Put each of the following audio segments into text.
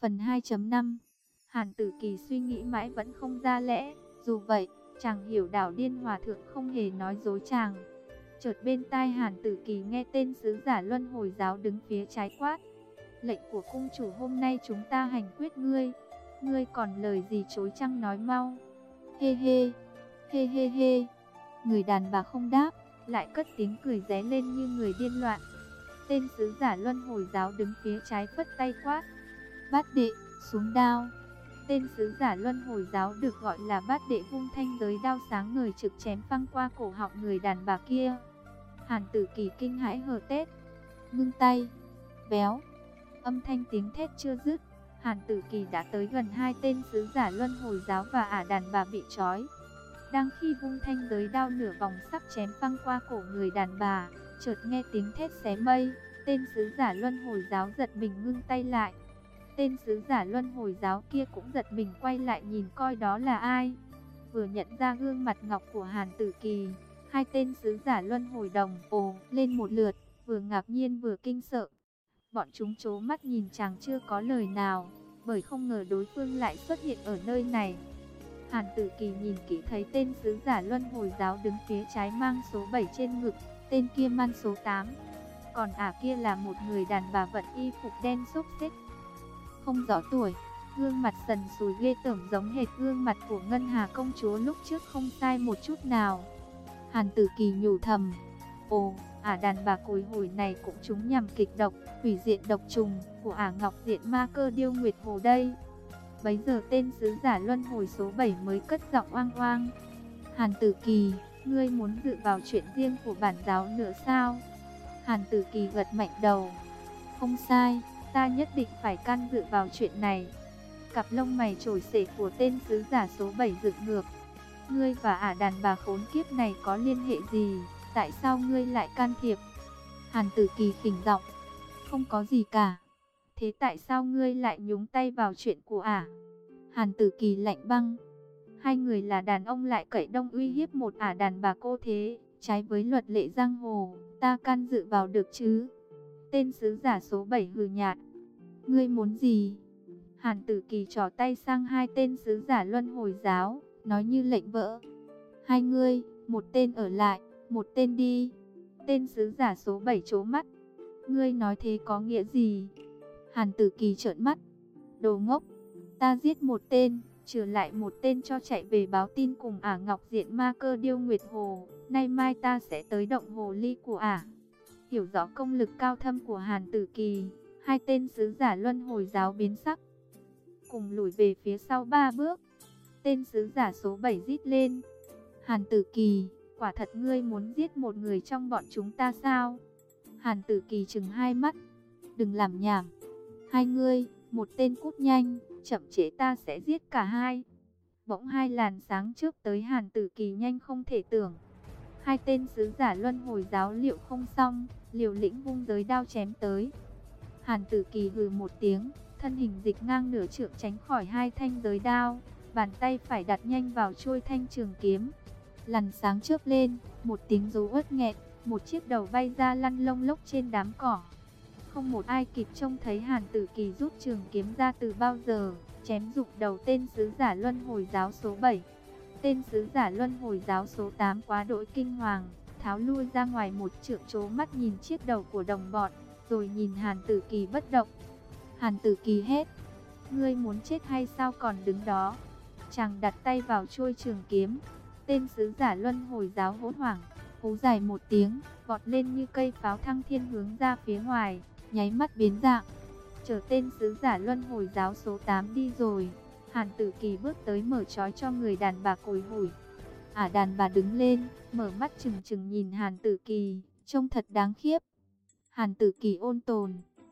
Phần 2.5. Hàn Tử Kỳ suy nghĩ mãi vẫn không ra lẽ. Dù vậy, chàng hiểu Đảo Điên Hòa Thượng không hề nói dối chàng. Chợt bên tai Hàn Tử Kỳ nghe tên sứ giả Luân Hồi Giáo đứng phía trái quát: lệnh của cung chủ hôm nay chúng ta hành quyết ngươi. Ngươi còn lời gì chối chăng nói mau. Hê hê, hê hê hê. Người đàn bà không đáp, lại cất tiếng cười ré lên như người điên loạn. Tên sứ giả Luân Hồi Giáo đứng phía trái phất tay quát: Bát đệ, xuống đao. Tên sứ giả Luân Hồi Giáo được gọi là Bát đệ vung thanh giới đao sáng ngời trực chém phăng qua cổ họng người đàn bà kia. Hàn Tử Kỳ kinh hãi hờ tét, ngưng tay. Béo. Âm thanh tiếng thét chưa dứt, Hàn Tử Kỳ đã tới gần hai tên sứ giả Luân Hồi Giáo và ả đàn bà bị trói. Đang khi vung thanh giới đao nửa vòng sắc chém phăng qua cổ người đàn bà, chợt nghe tiếng thét xé mây. Tên sứ giả Luân Hồi Giáo giật mình ngưng tay lại. Tên sứ giả Luân Hồi Giáo kia cũng giật mình quay lại nhìn coi đó là ai. Vừa nhận ra gương mặt ngọc của Hàn Tử Kỳ, hai tên sứ giả Luân Hồi đồng ồ lên một lượt, vừa ngạc nhiên vừa kinh sợ. Bọn chúng trố mắt nhìn chàng chưa có lời nào, bởi không ngờ đối phương lại xuất hiện ở nơi này. Hàn Tử Kỳ nhìn kỹ thấy tên sứ giả Luân Hồi Giáo đứng phía trái mang số 7 trên ngực, tên kia mang số 8. Còn ả kia là một người đàn bà vận y phục đen xốc xếch, không rõ tuổi, gương mặt sần sùi ghê tởm giống hệt gương mặt của Ngân Hà công chúa lúc trước không sai một chút nào. Hàn Tử Kỳ nhủ thầm, ồ, ả đàn bà cùi hủi này cũng trúng nhầm kịch độc hủy diện độc trùng của ả Ngọc Diện Ma Cơ Điêu Nguyệt Hồ đây. Bấy giờ tên sứ giả Luân Hồi số 7 mới cất giọng oang oang: Hàn Tử Kỳ, ngươi muốn dự vào chuyện riêng của bản giáo nữa sao? Hàn Tử Kỳ gật mạnh đầu, không sai, ta nhất định phải can dự vào chuyện này. Cặp lông mày trồi xể của tên sứ giả số 7 dựng ngược. Ngươi và ả đàn bà khốn kiếp này có liên hệ gì? Tại sao ngươi lại can thiệp? Hàn Tử Kỳ khỉnh giọng, không có gì cả. Thế tại sao ngươi lại nhúng tay vào chuyện của ả? Hàn Tử Kỳ lạnh băng, hai người là đàn ông lại cậy đông uy hiếp một ả đàn bà cô thế, trái với luật lệ giang hồ, ta can dự vào được chứ? Tên sứ giả số 7 hừ nhạt, ngươi muốn gì? Hàn Tử Kỳ trỏ tay sang hai tên sứ giả Luân Hồi Giáo, nói như lệnh vỡ, hai ngươi, một tên ở lại, một tên đi. Tên sứ giả số 7 trố mắt, ngươi nói thế có nghĩa gì? Hàn Tử Kỳ trợn mắt, đồ ngốc, ta giết một tên, trừ lại một tên cho chạy về báo tin cùng ả Ngọc Diện Ma Cơ Điêu Nguyệt Hồ, nay mai ta sẽ tới động hồ ly của ả. Hiểu rõ công lực cao thâm của Hàn Tử Kỳ, hai tên sứ giả Luân Hồi Giáo biến sắc, cùng lùi về phía sau 3 bước. Tên sứ giả số 7 rít lên, Hàn Tử Kỳ, quả thật ngươi muốn giết một người trong bọn chúng ta sao? Hàn Tử Kỳ trừng hai mắt, đừng làm nhảm. Hai ngươi, một tên cút nhanh, chậm trễ ta sẽ giết cả hai. Bỗng hai làn sáng trước tới Hàn Tử Kỳ nhanh không thể tưởng. Hai tên sứ giả Luân Hồi Giáo liệu không xong, liều lĩnh vung giới đao chém tới. Hàn Tử Kỳ hừ một tiếng, thân hình dịch ngang nửa trượng tránh khỏi hai thanh giới đao, bàn tay phải đặt nhanh vào chuôi thanh trường kiếm. Làn sáng chớp lên, một tiếng rú uất nghẹn, một chiếc đầu bay ra lăn lông lốc trên đám cỏ. Không một ai kịp trông thấy Hàn Tử Kỳ rút trường kiếm ra từ bao giờ, chém rụng đầu tên sứ giả Luân Hồi Giáo số 7. Tên sứ giả Luân Hồi Giáo số 8 quá đỗi kinh hoàng, tháo lui ra ngoài một trượng, trố mắt nhìn chiếc đầu của đồng bọn, rồi nhìn Hàn Tử Kỳ bất động. Hàn Tử Kỳ hét, ngươi muốn chết hay sao còn đứng đó? Chàng đặt tay vào chuôi trường kiếm. Tên sứ giả Luân Hồi Giáo hốt hoảng, hú dài một tiếng, vọt lên như cây pháo thăng thiên hướng ra phía ngoài, nháy mắt biến dạng. Chờ tên sứ giả Luân Hồi Giáo số 8 đi rồi, Hàn Tử Kỳ bước tới mở trói cho người đàn bà cùi hủi. Ả đàn bà đứng lên, mở mắt trừng trừng nhìn Hàn Tử Kỳ, trông thật đáng khiếp. Hàn Tử Kỳ ôn tồn,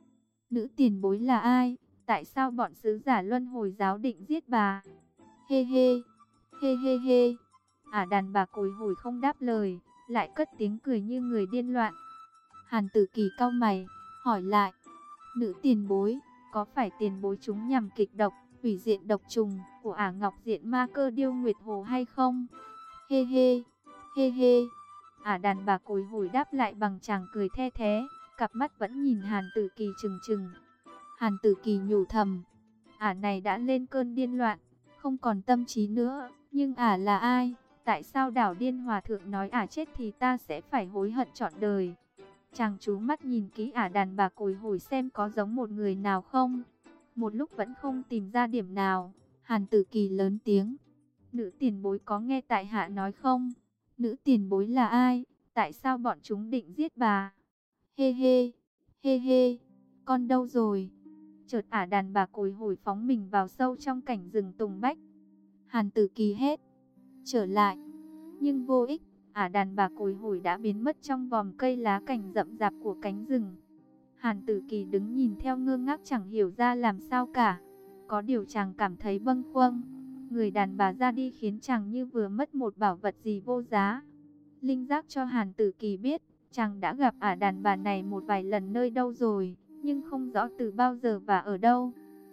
nữ tiền bối là ai? Tại sao bọn sứ giả Luân Hồi Giáo định giết bà? Hê hê, hê hê hê. Ả đàn bà cùi hủi không đáp lời, lại cất tiếng cười như người điên loạn. Hàn Tử Kỳ cau mày, hỏi lại, nữ tiền bối, có phải tiền bối chúng nhằm kịch độc hủy diện độc trùng của ả Ngọc Diện Ma Cơ Điêu Nguyệt Hồ hay không? Hê hê, hê hê. Ả đàn bà cùi hủi đáp lại bằng chàng cười the thé, cặp mắt vẫn nhìn Hàn Tử Kỳ trừng trừng. Hàn Tử Kỳ nhủ thầm, Ả này đã lên cơn điên loạn, không còn tâm trí nữa. Nhưng Ả là ai? Tại sao Đảo Điên Hòa Thượng nói Ả chết thì ta sẽ phải hối hận trọn đời? Chàng chú mắt nhìn kỹ Ả đàn bà cồi hồi xem có giống một người nào không. Một lúc vẫn không tìm ra điểm nào, Hàn Tử Kỳ lớn tiếng: "Nữ tiền bối có nghe tại hạ nói không? Nữ tiền bối là ai? Tại sao bọn chúng định giết bà?" "Hê hê, hê hê, con đâu rồi?" Chợt Ả đàn bà cồi hồi phóng mình vào sâu trong cảnh rừng tùng bách. Hàn Tử Kỳ hét: "Trở lại!" Nhưng vô ích, Ả đàn bà cồi hồi đã biến mất trong vòm cây lá cành rậm rạp của cánh rừng. Hàn Tử Kỳ đứng nhìn theo ngơ ngác chẳng hiểu ra làm sao cả. Có điều chàng cảm thấy bâng khuâng. Người đàn bà ra đi khiến chàng như vừa mất một bảo vật gì vô giá. Linh giác cho Hàn Tử Kỳ biết, chàng đã gặp Ả đàn bà này một vài lần nơi đâu rồi, nhưng không rõ từ bao giờ và ở đâu.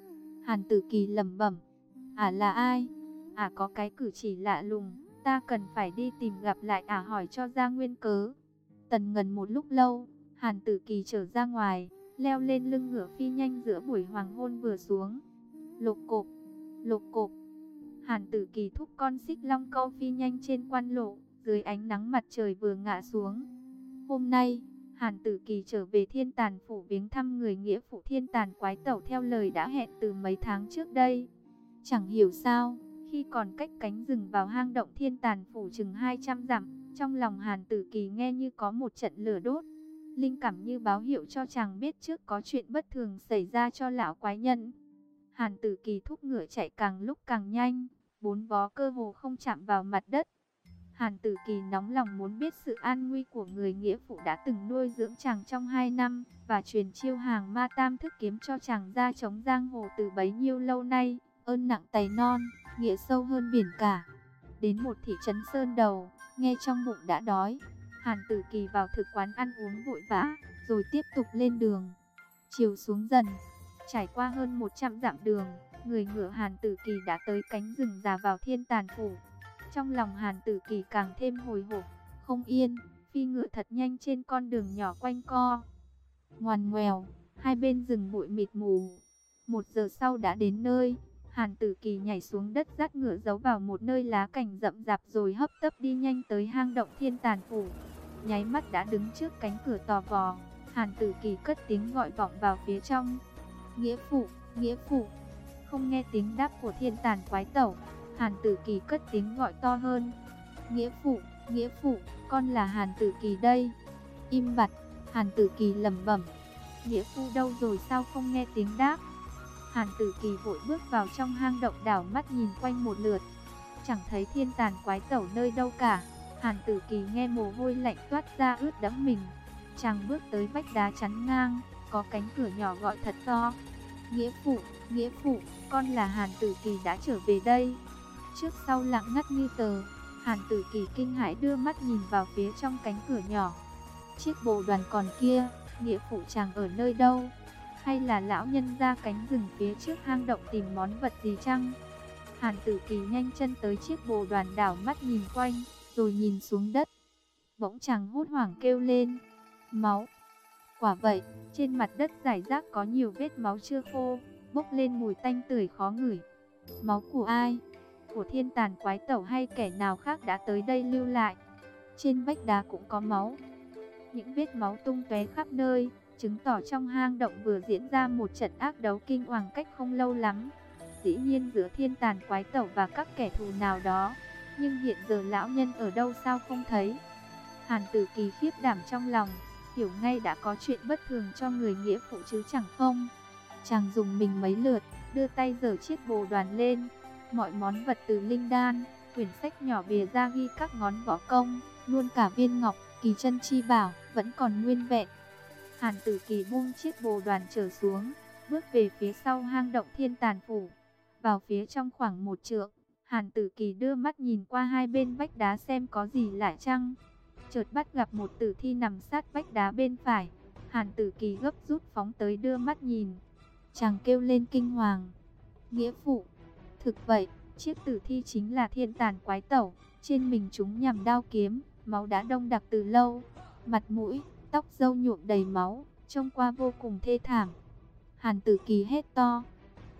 Hàn Tử Kỳ lẩm bẩm: "Ả là ai? Ả có cái cử chỉ lạ lùng, ta cần phải đi tìm gặp lại Ả hỏi cho ra nguyên cớ." Tần ngần một lúc lâu, Hàn Tử Kỳ trở ra ngoài, leo lên lưng ngựa phi nhanh giữa buổi hoàng hôn vừa xuống. Lộc cộp, lộc cộp. Hàn Tử Kỳ thúc con xích long câu phi nhanh trên quan lộ, dưới ánh nắng mặt trời vừa ngả xuống. Hôm nay, Hàn Tử Kỳ trở về Thiên Tàn phủ viếng thăm người nghĩa phụ Thiên Tàn quái tẩu theo lời đã hẹn từ mấy tháng trước đây. Chẳng hiểu sao, khi còn cách cánh rừng vào hang động Thiên Tàn phủ chừng 200 dặm, trong lòng Hàn Tử Kỳ nghe như có một trận lửa đốt. Linh cảm như báo hiệu cho chàng biết trước có chuyện bất thường xảy ra cho lão quái nhân. Hàn Tử Kỳ thúc ngựa chạy càng lúc càng nhanh, bốn vó cơ hồ không chạm vào mặt đất. Hàn Tử Kỳ nóng lòng muốn biết sự an nguy của người nghĩa phụ đã từng nuôi dưỡng chàng trong 2 năm, và truyền chiêu hàng ma tam thức kiếm cho chàng ra chống giang hồ từ bấy nhiêu lâu nay. Ơn nặng tày non, nghĩa sâu hơn biển cả. Đến một thị trấn Sơn Đầu, nghe trong bụng đã đói, Hàn Tử Kỳ vào thực quán ăn uống vội vã, rồi tiếp tục lên đường. Chiều xuống dần, trải qua hơn 100 dặm đường, người ngựa Hàn Tử Kỳ đã tới cánh rừng già vào Thiên Tàn phủ. Trong lòng Hàn Tử Kỳ càng thêm hồi hộp, không yên, phi ngựa thật nhanh trên con đường nhỏ quanh co. Ngoằn ngoèo, hai bên rừng bụi mịt mù. 1 giờ sau đã đến nơi. Hàn Tử Kỳ nhảy xuống đất dắt ngựa giấu vào một nơi lá cành rậm rạp rồi hấp tấp đi nhanh tới hang động Thiên Tàn phủ. Nháy mắt đã đứng trước cánh cửa tò vò. Hàn Tử Kỳ cất tiếng gọi vọng vào phía trong: "Nghĩa phụ, nghĩa phụ." Không nghe tiếng đáp của Thiên Tàn quái tẩu, Hàn Tử Kỳ cất tiếng gọi to hơn: nghĩa phụ, con là Hàn Tử Kỳ đây." Im bặt, Hàn Tử Kỳ lẩm bẩm: "Nghĩa phụ đâu rồi sao không nghe tiếng đáp?" Hàn Tử Kỳ vội bước vào trong hang động, đảo mắt nhìn quanh một lượt, chẳng thấy Thiên Tàn quái tẩu nơi đâu cả. Hàn Tử Kỳ nghe mồ hôi lạnh toát ra ướt đẫm mình. Chàng bước tới vách đá chắn ngang, có cánh cửa nhỏ gọi thật to: nghĩa phụ, con là Hàn Tử Kỳ đã trở về đây." Trước sau lặng ngắt như tờ, Hàn Tử Kỳ kinh hãi đưa mắt nhìn vào phía trong cánh cửa nhỏ. Chiếc bồ đoàn còn kia, nghĩa phụ chàng ở nơi đâu? Hay là lão nhân ra cánh rừng phía trước hang động tìm món vật gì chăng? Hàn Tử Kỳ nhanh chân tới chiếc bồ đoàn, đảo mắt nhìn quanh, rồi nhìn xuống đất. Bỗng chàng hốt hoảng kêu lên: "Máu!" Quả vậy, trên mặt đất rải rác có nhiều vết máu chưa khô, bốc lên mùi tanh tưởi khó ngửi. Máu của ai? Của Thiên Tàn quái tẩu hay kẻ nào khác đã tới đây lưu lại? Trên vách đá cũng có máu. Những vết máu tung tóe khắp nơi, chứng tỏ trong hang động vừa diễn ra một trận ác đấu kinh hoàng cách không lâu lắm. Dĩ nhiên giữa Thiên Tàn quái tẩu và các kẻ thù nào đó. Nhưng hiện giờ lão nhân ở đâu sao không thấy? Hàn Tử Kỳ khiếp đảm trong lòng, hiểu ngay đã có chuyện bất thường cho người nghĩa phụ chứ chẳng không. Chàng dùng mình mấy lượt, đưa tay giở chiếc bồ đoàn lên. Mọi món vật từ linh đan, quyển sách nhỏ bìa ra ghi các ngón võ công, luôn cả viên ngọc, kỳ chân chi bảo, vẫn còn nguyên vẹn. Hàn Tử Kỳ buông chiếc bồ đoàn trở xuống, bước về phía sau hang động Thiên Tàn phủ. Vào phía trong khoảng 1 trượng, Hàn Tử Kỳ đưa mắt nhìn qua hai bên vách đá xem có gì lạ chăng. Chợt bắt gặp một tử thi nằm sát vách đá bên phải. Hàn Tử Kỳ gấp rút phóng tới đưa mắt nhìn. Chàng kêu lên kinh hoàng: "Nghĩa phụ!" Thực vậy, chiếc tử thi chính là Thiên Tàn quái tẩu. Trên mình chúng nhằm đao kiếm, máu đã đông đặc từ lâu. Mặt mũi, tóc râu nhuộm đầy máu, trông qua vô cùng thê thảm. Hàn Tử Kỳ hét to: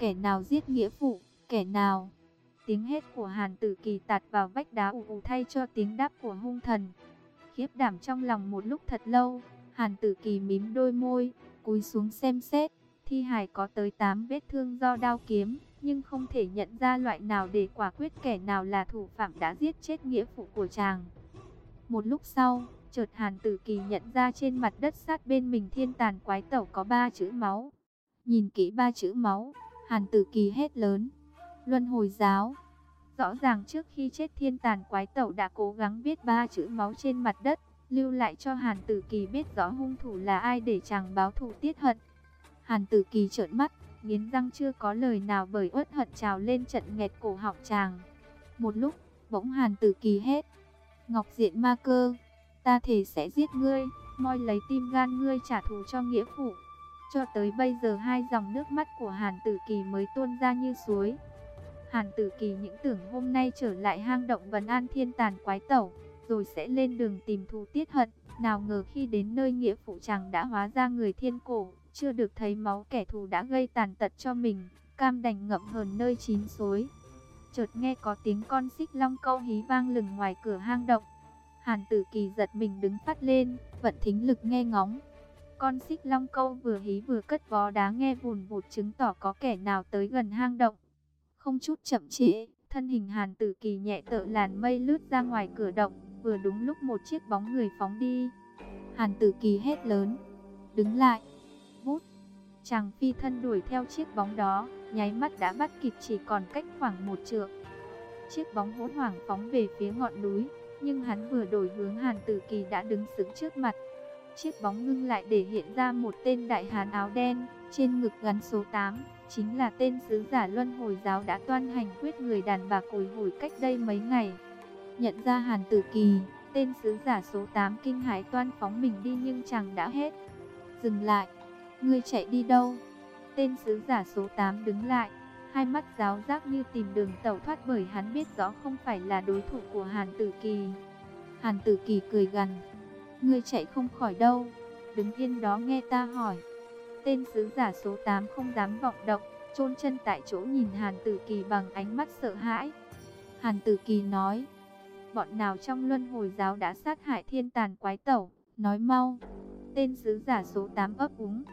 Kẻ nào giết nghĩa phụ, kẻ nào? Tiếng hét của Hàn Tử Kỳ tạt vào vách đá ù ù thay cho tiếng đáp của hung thần. Khiếp đảm trong lòng một lúc thật lâu, Hàn Tử Kỳ mím đôi môi, cúi xuống xem xét. Thi hài có tới 8 vết thương do đao kiếm, nhưng không thể nhận ra loại nào để quả quyết kẻ nào là thủ phạm đã giết chết nghĩa phụ của chàng. Một lúc sau, chợt Hàn Tử Kỳ nhận ra trên mặt đất sát bên mình Thiên Tàn Quái Tẩu có 3 chữ máu. Nhìn kỹ 3 chữ máu, Hàn Tử Kỳ hét lớn: Luân Hồi Giáo! Rõ ràng trước khi chết Thiên Tàn Quái Tẩu đã cố gắng viết 3 chữ máu trên mặt đất, lưu lại cho Hàn Tử Kỳ biết rõ hung thủ là ai để chàng báo thù tiết hận. Hàn Tử Kỳ trợn mắt, nghiến răng chưa có lời nào bởi uất hận trào lên trận nghẹt cổ họng chàng. Một lúc, bỗng Hàn Tử Kỳ hét: Ngọc Diện Ma Cơ, ta thề sẽ giết ngươi, moi lấy tim gan ngươi trả thù cho nghĩa phụ. Cho tới bây giờ 2 dòng nước mắt của Hàn Tử Kỳ mới tuôn ra như suối. Hàn Tử Kỳ những tưởng hôm nay trở lại hang động vấn an Thiên Tàn Quái Tẩu, rồi sẽ lên đường tìm thù tiết hận. Nào ngờ khi đến nơi nghĩa phụ chàng đã hóa ra người thiên cổ, chưa được thấy máu kẻ thù đã gây tàn tật cho mình, cam đành ngậm hờn nơi chín suối. Chợt nghe có tiếng con xích long câu hí vang lừng ngoài cửa hang động. Hàn Tử Kỳ giật mình đứng phát lên, vận thính lực nghe ngóng. Con xích long câu vừa hí vừa cất vó đá nghe vùn vụt chứng tỏ có kẻ nào tới gần hang động. Không chút chậm trễ, thân hình Hàn Tử Kỳ nhẹ tựa làn mây lướt ra ngoài cửa động, vừa đúng lúc một chiếc bóng người phóng đi. Hàn Tử Kỳ hét lớn: Đứng lại! Vút! Chàng phi thân đuổi theo chiếc bóng đó, nháy mắt đã bắt kịp chỉ còn cách khoảng 1 trượng. Chiếc bóng hốt hoảng phóng về phía ngọn núi, nhưng hắn vừa đổi hướng Hàn Tử Kỳ đã đứng sững trước mặt. Chiếc bóng ngưng lại để hiện ra một tên đại hán áo đen, trên ngực gắn số 8, chính là tên sứ giả Luân Hồi Giáo đã toan hành quyết người đàn bà cồi hủi cách đây mấy ngày. Nhận ra Hàn Tử Kỳ, tên sứ giả số 8 kinh hãi toan phóng mình đi nhưng chàng đã hét: Dừng lại! Ngươi chạy đi đâu? Tên sứ giả số 8 đứng lại, hai mắt giáo giác như tìm đường tẩu thoát bởi hắn biết rõ không phải là đối thủ của Hàn Tử Kỳ. Hàn Tử Kỳ cười gằn: Ngươi chạy không khỏi đâu, đứng yên đó nghe ta hỏi. Tên sứ giả số 8 không dám vọng động, chôn chân tại chỗ nhìn Hàn Tử Kỳ bằng ánh mắt sợ hãi. Hàn Tử Kỳ nói: Bọn nào trong Luân Hồi Giáo đã sát hại Thiên Tàn Quái Tẩu, nói mau. Tên sứ giả số 8 ấp úng: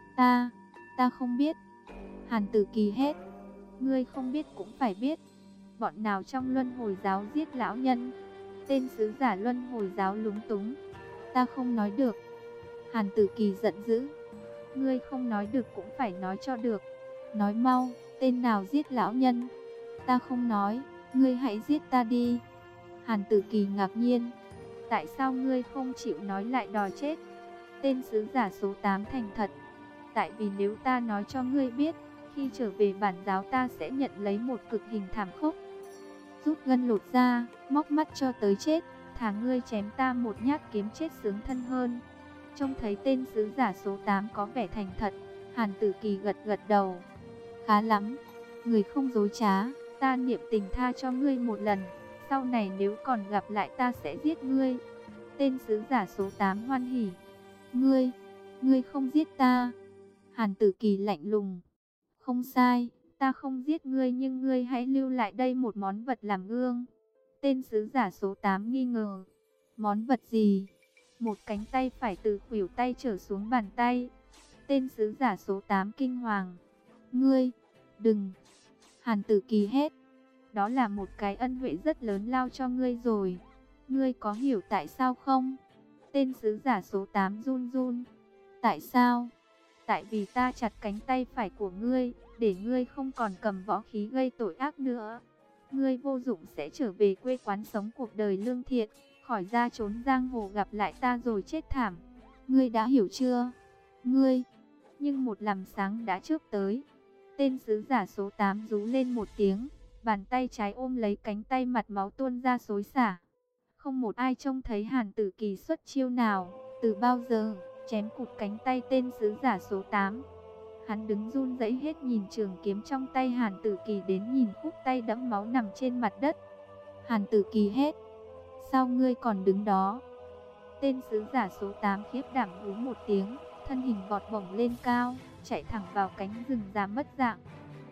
Ta không biết. Hàn Tử Kỳ hét: Ngươi không biết cũng phải biết. Bọn nào trong Luân Hồi Giáo giết lão nhân? Tên sứ giả Luân Hồi Giáo lúng túng: Ta không nói được. Hàn Tử Kỳ giận dữ: Ngươi không nói được cũng phải nói cho được. Nói mau, tên nào giết lão nhân? Ta không nói, ngươi hãy giết ta đi. Hàn Tử Kỳ ngạc nhiên: Tại sao ngươi không chịu nói lại đòi chết? Tên sứ giả số 8 thành thật: Tại vì nếu ta nói cho ngươi biết, khi trở về bản giáo ta sẽ nhận lấy một cực hình thảm khốc. Rút gân lột da, móc mắt cho tới chết, thà ngươi chém ta một nhát kiếm chết sướng thân hơn. Trông thấy tên sứ giả số 8 có vẻ thành thật, Hàn Tử Kỳ gật gật đầu: Khá lắm, người không dối trá, ta niệm tình tha cho ngươi một lần, sau này nếu còn gặp lại ta sẽ giết ngươi. Tên sứ giả số 8 hoan hỉ: Ngươi không giết ta. Hàn Tử Kỳ lạnh lùng: Không sai, ta không giết ngươi nhưng ngươi hãy lưu lại đây một món vật làm gương. Tên sứ giả số 8 nghi ngờ: Món vật gì? Một cánh tay phải từ khuỷu tay trở xuống bàn tay. Tên sứ giả số 8 kinh hoàng: Ngươi, đừng! Hàn Tử Kỳ hét: Đó là một cái ân huệ rất lớn lao cho ngươi rồi. Ngươi có hiểu tại sao không? Tên sứ giả số 8 run run: Tại sao? Tại vì ta chặt cánh tay phải của ngươi, để ngươi không còn cầm võ khí gây tội ác nữa. Ngươi vô dụng sẽ trở về quê quán sống cuộc đời lương thiện, khỏi ra trốn giang hồ gặp lại ta rồi chết thảm. Ngươi đã hiểu chưa? Ngươi! Nhưng một lằm sáng đã chớp tới. Tên sứ giả số 8 rú lên một tiếng, bàn tay trái ôm lấy cánh tay, mặt máu tuôn ra xối xả. Không một ai trông thấy Hàn Tử Kỳ xuất chiêu nào, từ bao giờ, chém cụt cánh tay tên sứ giả số 8. Hắn đứng run rẩy hết nhìn trường kiếm trong tay Hàn Tử Kỳ đến nhìn khúc tay đẫm máu nằm trên mặt đất. Hàn Tử Kỳ hét: Sao ngươi còn đứng đó? Tên sứ giả số 8 khiếp đảm hú một tiếng, thân hình vọt bổng lên cao, chạy thẳng vào cánh rừng già mất dạng.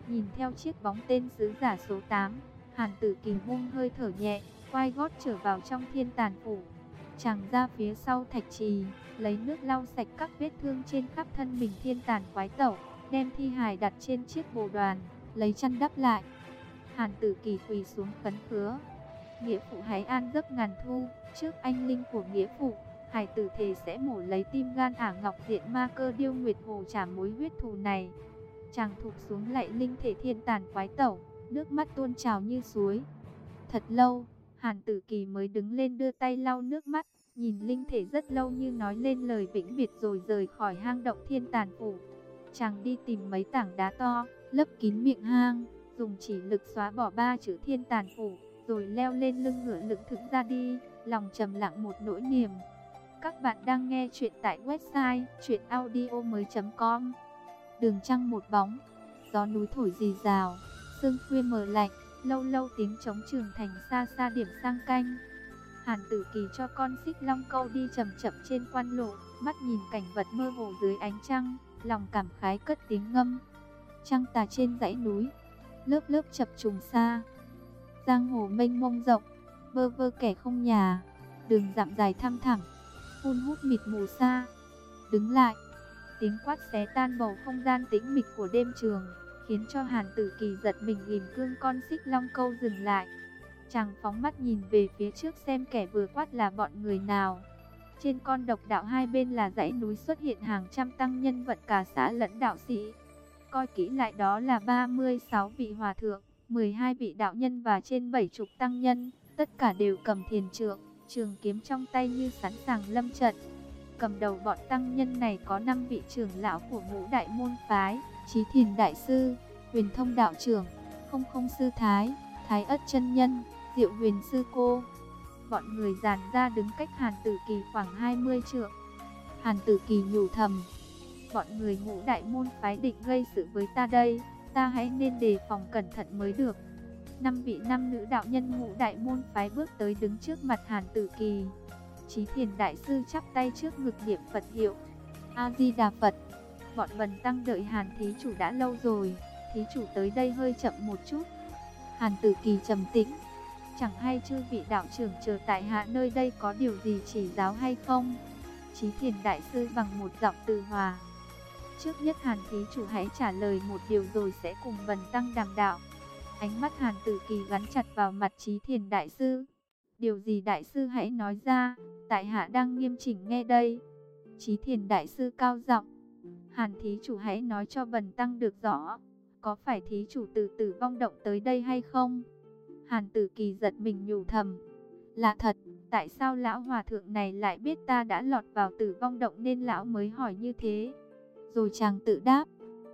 Nhìn theo chiếc bóng tên sứ giả số 8, Hàn Tử Kỳ buông hơi thở nhẹ, quay gót trở vào trong Thiên Tàn Phủ. Chàng ra phía sau thạch trì, lấy nước lau sạch các vết thương trên khắp thân mình Thiên Tàn quái tẩu, đem thi hài đặt trên chiếc bồ đoàn, lấy chăn đắp lại. Hàn Tử Kỳ quỳ xuống khấn khứa: Nghĩa phụ hãy an giấc ngàn thu, trước anh linh của nghĩa phụ, hải tử thề sẽ mổ lấy tim gan Ả Ngọc Diện Ma Cơ Điêu Nguyệt Hồ trả mối huyết thù này. Chàng thụp xuống lạy linh thể Thiên Tàn quái tẩu, nước mắt tuôn trào như suối. Thật lâu, Hàn Tử Kỳ mới đứng lên đưa tay lau nước mắt, nhìn linh thể rất lâu như nói lên lời vĩnh biệt rồi rời khỏi hang động Thiên Tàn Phủ. Chàng đi tìm mấy tảng đá to, lấp kín miệng hang, dùng chỉ lực xóa bỏ 3 chữ Thiên Tàn Phủ, rồi leo lên lưng ngựa lững thững ra đi, lòng trầm lặng một nỗi niềm. Các bạn đang nghe chuyện tại website chuyenaudio.com. Đường trăng một bóng, gió núi thổi rì rào, sương khuya mờ lạnh, lâu lâu tiếng trống trường thành xa xa điểm sang canh. Hàn Tử Kỳ cho con xích long câu đi chậm chậm trên quan lộ, mắt nhìn cảnh vật mơ hồ dưới ánh trăng, lòng cảm khái cất tiếng ngâm. Trăng tà trên dãy núi, lớp lớp chập trùng xa. Giang hồ mênh mông rộng, bơ vơ kẻ không nhà, đường dặm dài thăm thẳm, hun hút mịt mù xa. Đứng lại, tiếng quát xé tan bầu không gian tĩnh mịch của đêm trường, khiến cho Hàn Tử Kỳ giật mình, ghim cương con xích long câu dừng lại. Chàng phóng mắt nhìn về phía trước xem kẻ vừa quát là bọn người nào. Trên con độc đạo hai bên là dãy núi xuất hiện hàng trăm tăng nhân vận cả xã lẫn đạo sĩ. Coi kỹ lại đó là 36 vị hòa thượng, 12 vị đạo nhân và trên 70 tăng nhân, tất cả đều cầm thiền trượng, trường kiếm trong tay như sẵn sàng lâm trận. Cầm đầu bọn tăng nhân này có 5 vị trưởng lão của ngũ đại môn phái: Chí Thiền Đại Sư, Huyền Thông Đạo Trưởng, Không Không Sư Thái, Thái Ất Chân Nhân, Diệu Huyền Sư Cô. Bọn người dàn ra đứng cách Hàn Tử Kỳ khoảng 20 trượng. Hàn Tử Kỳ nhủ thầm: bọn người ngũ đại môn phái định gây sự với ta đây, ta hãy nên đề phòng cẩn thận mới được. 5 vị nam nữ đạo nhân ngũ đại môn phái bước tới đứng trước mặt Hàn Tử Kỳ. Chí Thiền Đại Sư chắp tay trước ngực niệm Phật hiệu: A Di Đà Phật. Bọn bần tăng đợi Hàn thí chủ đã lâu rồi, thí chủ tới đây hơi chậm một chút. Hàn Tử Kỳ trầm tĩnh: chẳng hay chư vị đạo trưởng chờ tại hạ nơi đây có điều gì chỉ giáo hay không? Chí Thiền Đại Sư bằng một giọng từ hòa: trước nhất Hàn thí chủ hãy trả lời một điều rồi sẽ cùng bần tăng đàm đạo. Ánh mắt Hàn Tử Kỳ gắn chặt vào mặt Chí Thiền Đại Sư. Điều gì Đại Sư hãy nói ra, tại hạ đang nghiêm chỉnh nghe đây. Chí Thiền Đại Sư cao giọng: Hàn thí chủ hãy nói cho bần tăng được rõ, có phải thí chủ từ Tử Vong Động tới đây hay không? Hàn Tử Kỳ giật mình nhủ thầm: là thật, tại sao lão hòa thượng này lại biết ta đã lọt vào Tử Vong Động nên lão mới hỏi như thế? Rồi chàng tự đáp: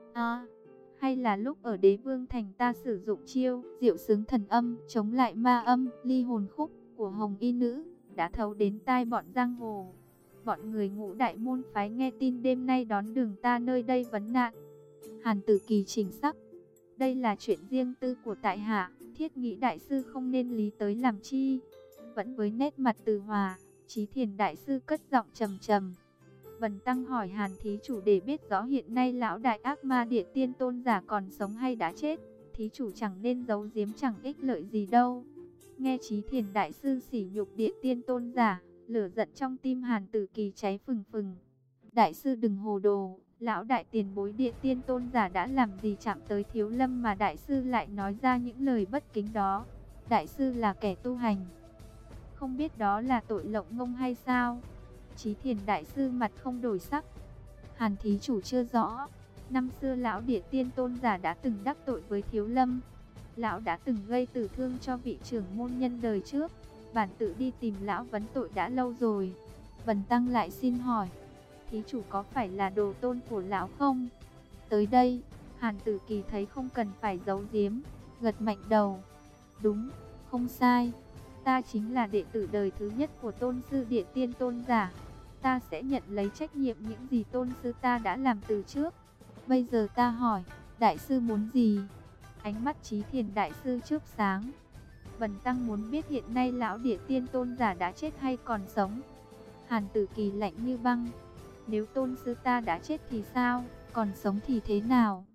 hay là lúc ở Đế Vương Thành ta sử dụng chiêu Diệu Xướng Thần Âm chống lại ma âm ly hồn khúc của Hồng Y Nữ, đã thấu đến tai bọn giang hồ. Bọn người ngũ đại môn phái nghe tin đêm nay đón đường ta nơi đây vấn nạn. Hàn Tử Kỳ chỉnh sắc: đây là chuyện riêng tư của tại hạ, thiết nghĩ Đại Sư không nên lý tới làm chi. Vẫn với nét mặt từ hòa, Chí Thiền Đại Sư cất giọng trầm trầm: bần tăng hỏi Hàn thí chủ để biết rõ hiện nay lão đại ác ma Địa Tiên Tôn giả còn sống hay đã chết, thí chủ chẳng nên giấu giếm, chẳng ích lợi gì đâu. Nghe Chí Thiền Đại Sư sỉ nhục Địa Tiên Tôn giả, lửa giận trong tim Hàn Tử Kỳ cháy phừng phừng. Đại Sư đừng hồ đồ, lão đại tiền bối Địa Tiên Tôn giả đã làm gì chạm tới Thiếu Lâm mà Đại Sư lại nói ra những lời bất kính đó? Đại Sư là kẻ tu hành, không biết đó là tội lộng ngông hay sao? Chí Thiền Đại Sư mặt không đổi sắc: Hàn thí chủ chưa rõ, năm xưa lão Địa Tiên Tôn giả đã từng đắc tội với Thiếu Lâm. Lão đã từng gây tử thương cho vị trưởng môn nhân đời trước. Bản tự đi tìm lão vấn tội đã lâu rồi. Bần tăng lại xin hỏi, thí chủ có phải là đồ tôn của lão không? Tới đây, Hàn Tử Kỳ thấy không cần phải giấu giếm, gật mạnh đầu: đúng, không sai. Ta chính là đệ tử đời thứ nhất của tôn sư Địa Tiên Tôn giả. Ta sẽ nhận lấy trách nhiệm những gì tôn sư ta đã làm từ trước. Bây giờ ta hỏi, Đại Sư muốn gì? Ánh mắt Chí Thiền Đại Sư chớp sáng: bần tăng muốn biết hiện nay lão Địa Tiên Tôn giả đã chết hay còn sống. Hàn Tử Kỳ lạnh như băng: nếu tôn sư ta đã chết thì sao, còn sống thì thế nào?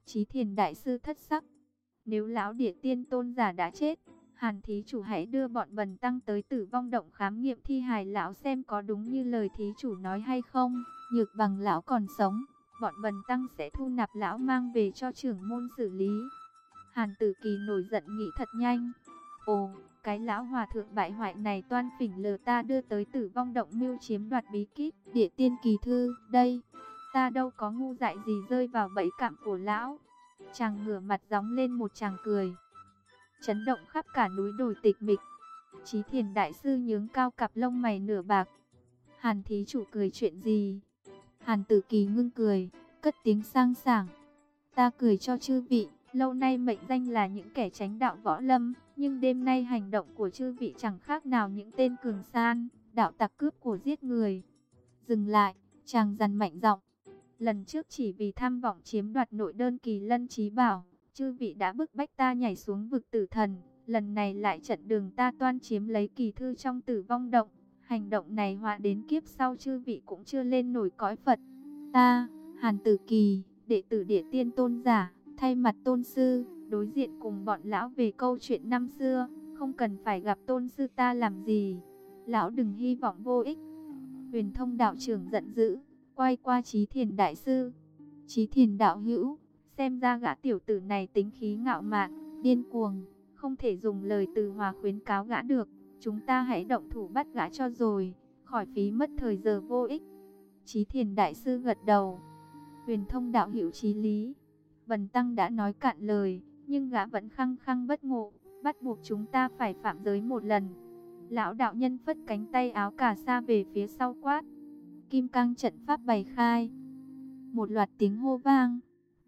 Chí Thiền đại sư thất sắc. Nếu lão Địa Tiên tôn giả đã chết, Hàn thí chủ hãy đưa bọn bần tăng tới Tử Vong động khám nghiệm thi hài lão xem có đúng như lời thí chủ nói hay không. Nhược bằng lão còn sống, bọn bần tăng sẽ thu nạp lão mang về cho trưởng môn xử lý. Hàn Tử Kỳ nổi giận nghĩ thật nhanh. Ồ, cái lão hòa thượng bại hoại này toan phỉnh lừa ta đưa tới Tử Vong động mưu chiếm đoạt bí kíp Địa Tiên kỳ thư. Đây, ta đâu có ngu dại gì rơi vào bẫy cạm của lão. Chàng ngửa mặt gióng lên một tràng cười, chấn động khắp cả núi đồi tịch mịch. Chí Thiền đại sư nhướng cao cặp lông mày nửa bạc. Hàn thí chủ cười chuyện gì? Hàn Tử Kỳ ngưng cười, cất tiếng sang sảng. Ta cười cho chư vị, lâu nay mệnh danh là những kẻ chánh đạo võ lâm, nhưng đêm nay hành động của chư vị chẳng khác nào những tên cường san, đạo tặc cướp của giết người. Dừng lại, chàng dằn mạnh giọng. Lần trước chỉ vì tham vọng chiếm đoạt nội đơn Kỳ Lân Chí Bảo, chư vị đã bức bách ta nhảy xuống vực tử thần. Lần này lại chặn đường ta toan chiếm lấy kỳ thư trong Tử Vong động. Hành động này họa đến kiếp sau chư vị cũng chưa lên nổi cõi Phật. Ta, Hàn Tử Kỳ, đệ tử Địa Tiên tôn giả, thay mặt tôn sư, đối diện cùng bọn lão về câu chuyện năm xưa. Không cần phải gặp tôn sư ta làm gì. Lão đừng hy vọng vô ích. Huyền Thông đạo trưởng giận dữ, quay qua Chí Thiền đại sư. Chí Thiền đạo hữu, xem ra gã tiểu tử này tính khí ngạo mạn, điên cuồng, không thể dùng lời từ hòa khuyến cáo gã được. Chúng ta hãy động thủ bắt gã cho rồi, khỏi phí mất thời giờ vô ích. Chí Thiền đại sư gật đầu. Huyền Thông đạo hữu chí lý. Bần tăng đã nói cạn lời, nhưng gã vẫn khăng khăng bất ngộ, bắt buộc chúng ta phải phạm giới một lần. Lão đạo nhân phất cánh tay áo cà sa về phía sau quát. Kim cang trận pháp bày khai. Một loạt tiếng hô vang.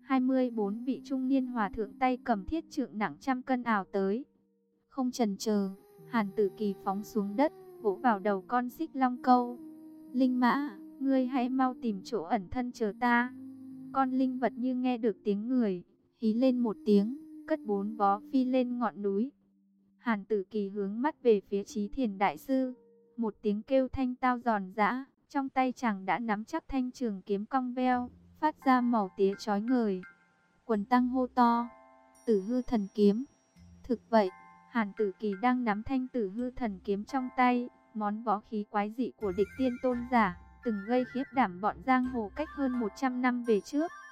24 vị trung niên hòa thượng tay cầm thiết trượng nặng trăm cân ảo tới. Không chần chờ, Hàn Tử Kỳ phóng xuống đất, vỗ vào đầu con xích long câu. Linh mã, ngươi hãy mau tìm chỗ ẩn thân chờ ta. Con linh vật như nghe được tiếng người, hí lên một tiếng, cất 4 vó phi lên ngọn núi. Hàn Tử Kỳ hướng mắt về phía Chí Thiền đại sư. Một tiếng kêu thanh tao giòn giã, trong tay chàng đã nắm chắc thanh trường kiếm cong veo, phát ra màu tía chói ngời. Quần tăng hô to, Tử Hư thần kiếm. Thực vậy, Hàn Tử Kỳ đang nắm thanh Tử Hư thần kiếm trong tay, món võ khí quái dị của địch tiên tôn giả, từng gây khiếp đảm bọn giang hồ cách hơn 100 năm về trước.